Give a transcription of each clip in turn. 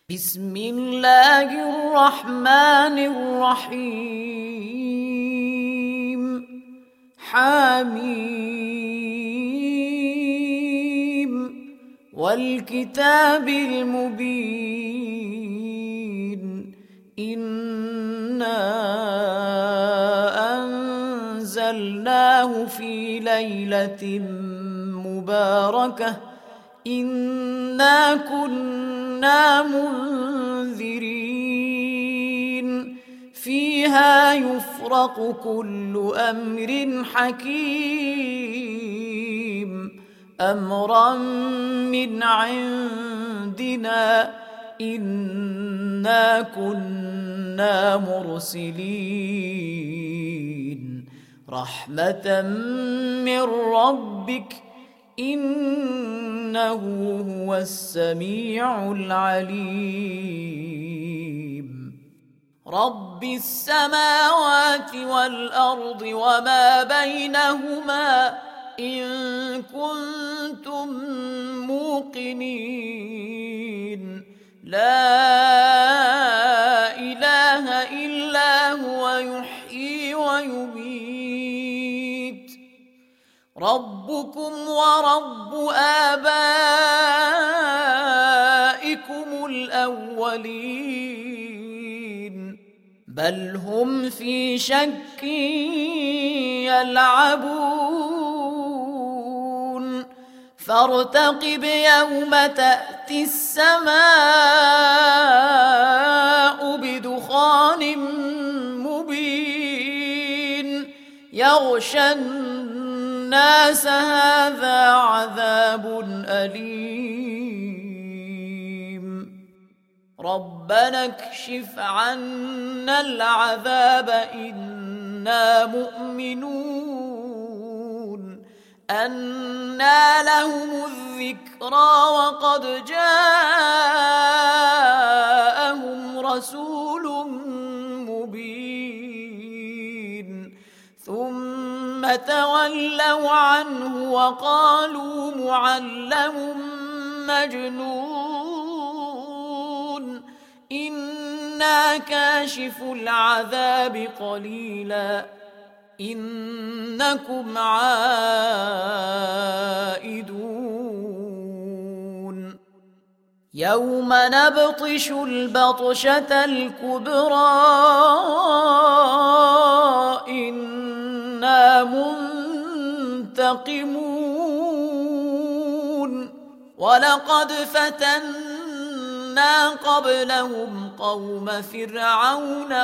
بسم الله الرحمن الرحيم. حميم والكتاب المبين. إنا أنزلناه في ليلة مباركة إنا كنا منذرين فيها يفرق كل أمر حكيم أمرا من عندنا إنا كنا مرسلين رحمة من ربك إنه هو السميع العليم. رب السماوات والأرض وما بينهما إن كنتم موقنين لا إله إلا هو يحيي ويميت ربكم ورب آبائكم الأولين بل هم في شك يلعبون فارتقب يوم تأتي السماء بدخان مبين يغشى الناس هذا عذاب أليم ربنا اكشف عنا العذاب إنا مؤمنون أنى لهم الذكرى وقد جاءهم رسول مبين ثم تولوا عنه وقالوا معلم مجنون إنا كاشف العذاب قليلا إنكم عائدون يوم نبطش البطشة الكبرى إنا منتقمون ولقد فتنا قبلهم قوم فرعون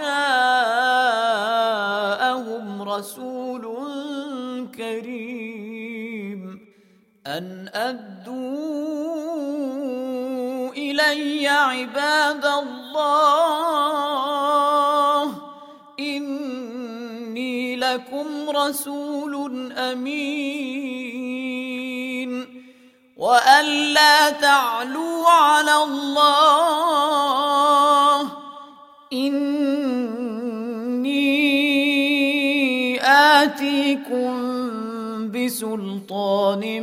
وجاءهم رسول كريم أن أدوا إلي عباد الله إني لكم رسول أمين وأن لا تعلوا على الله إني آتيكم بسلطان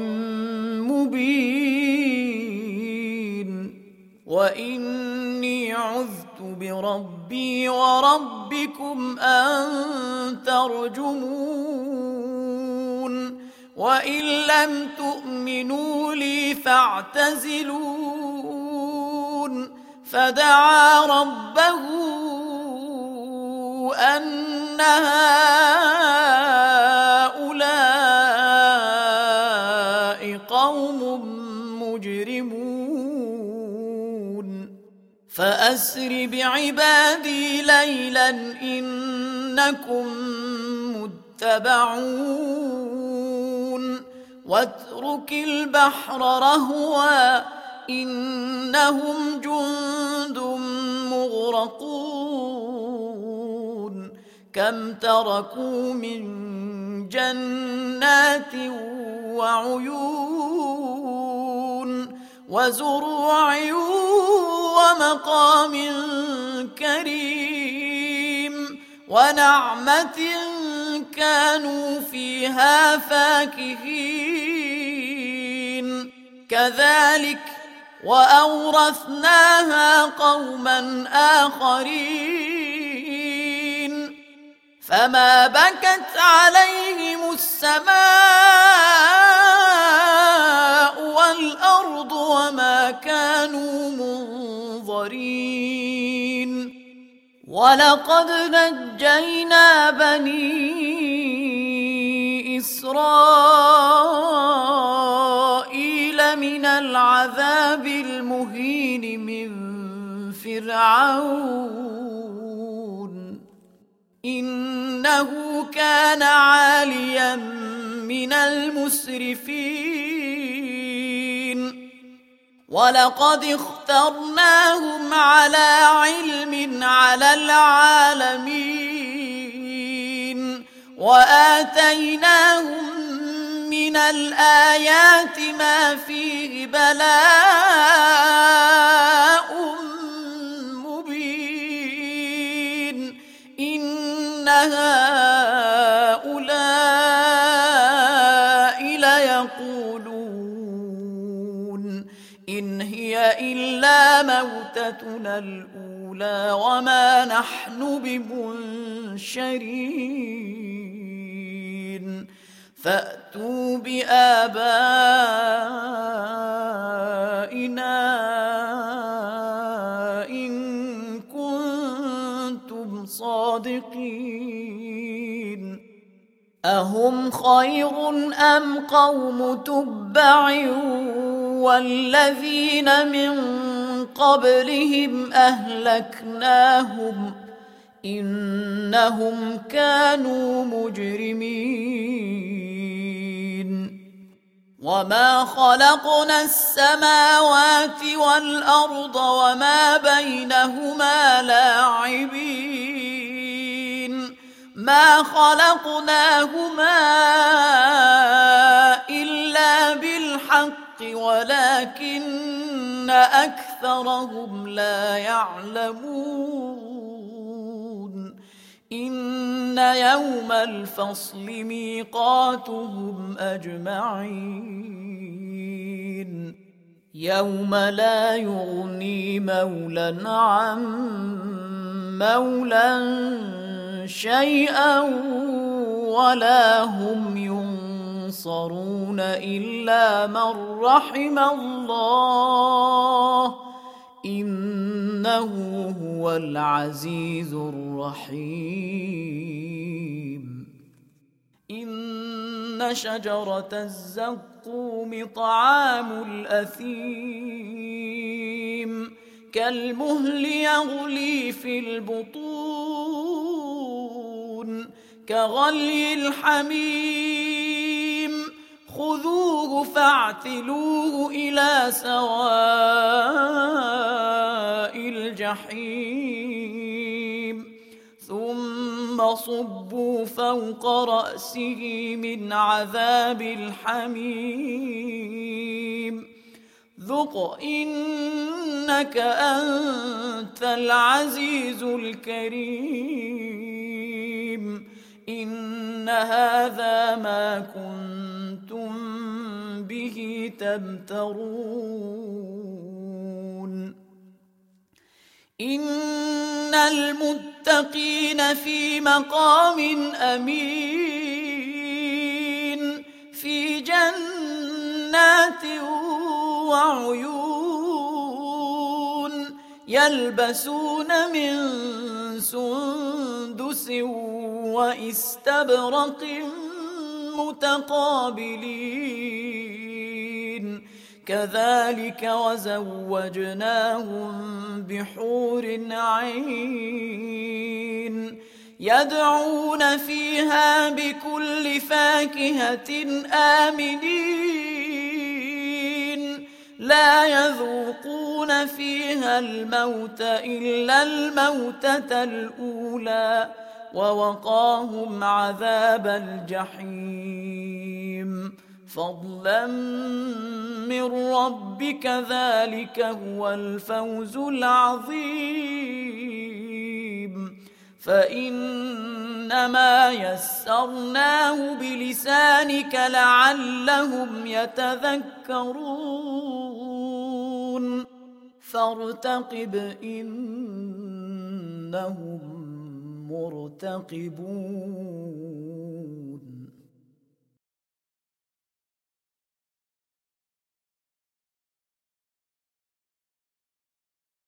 مبين وإني عذت بربي وربكم أن ترجمون وإن لم تؤمنوا لي فاعتزلون فدعا ربه أن هؤلاء قوم مجرمون فأسر بعبادي ليلا إنكم متبعون واترك البحر رهوا إنهم جند مغرقون كم تركوا من جنات وعيون وزروع ومقام كريم ونعمة كانوا فيها فاكهين كذلك وأورثناها قوما آخرين فما بكت عليهم السماء والأرض وما كانوا منظرين ولقد نجينا بني إسرائيل من العذاب المهين من فرعون إنه كان عاليا من المسرفين ولقد اخترناهم على علم على العالمين وآتيناهم من الآيات ما فيه بلاء مبين إن هؤلاء ليقولون إن هي إلا موتتنا الأولى وما نحن بمنشرين فأتوا بآبائنا إن كنتم صادقين أهم خير أم قوم تبع والذين من قبلهم أهلكناهم إنهم كانوا مجرمين وما خلقنا السماوات والأرض وما بينهما لاعبين ما خلقناهما إلا بالحق ولكن أكثرهم لا يعلمون إن يوم الفصل ميقاتهم أجمعين يوم لا يغني مولى عن مولى شيئا ولا هم ينصرون إلا من رحم الله إنه هو العزيز الرحيم إن شجرة الزقوم طعام الأثيم كالمهل يغلي في البطون كغلي الحميم خذوه فاعتلوه إلى سواء الجحيم ثم صبوا فوق رأسه من عذاب الحميم ذق إنك أنت العزيز الكريم إن هذا ما كنتم به تمترون إن المتقين في مقام أمين في جنات وعيون يلبسون من سندس واستبرق متقابلين كذلك وزوجناهم بحور عين يدعون فيها بكل فاكهة آمنين لا يذوقون فيها الموت إلا الموتة الأولى ووقاهم عذاب الجحيم فضلا من ربك ذلك هو الفوز العظيم فإنما يسرناه بلسانك لعلهم يتذكرون فارتقب إنهم مرتقبون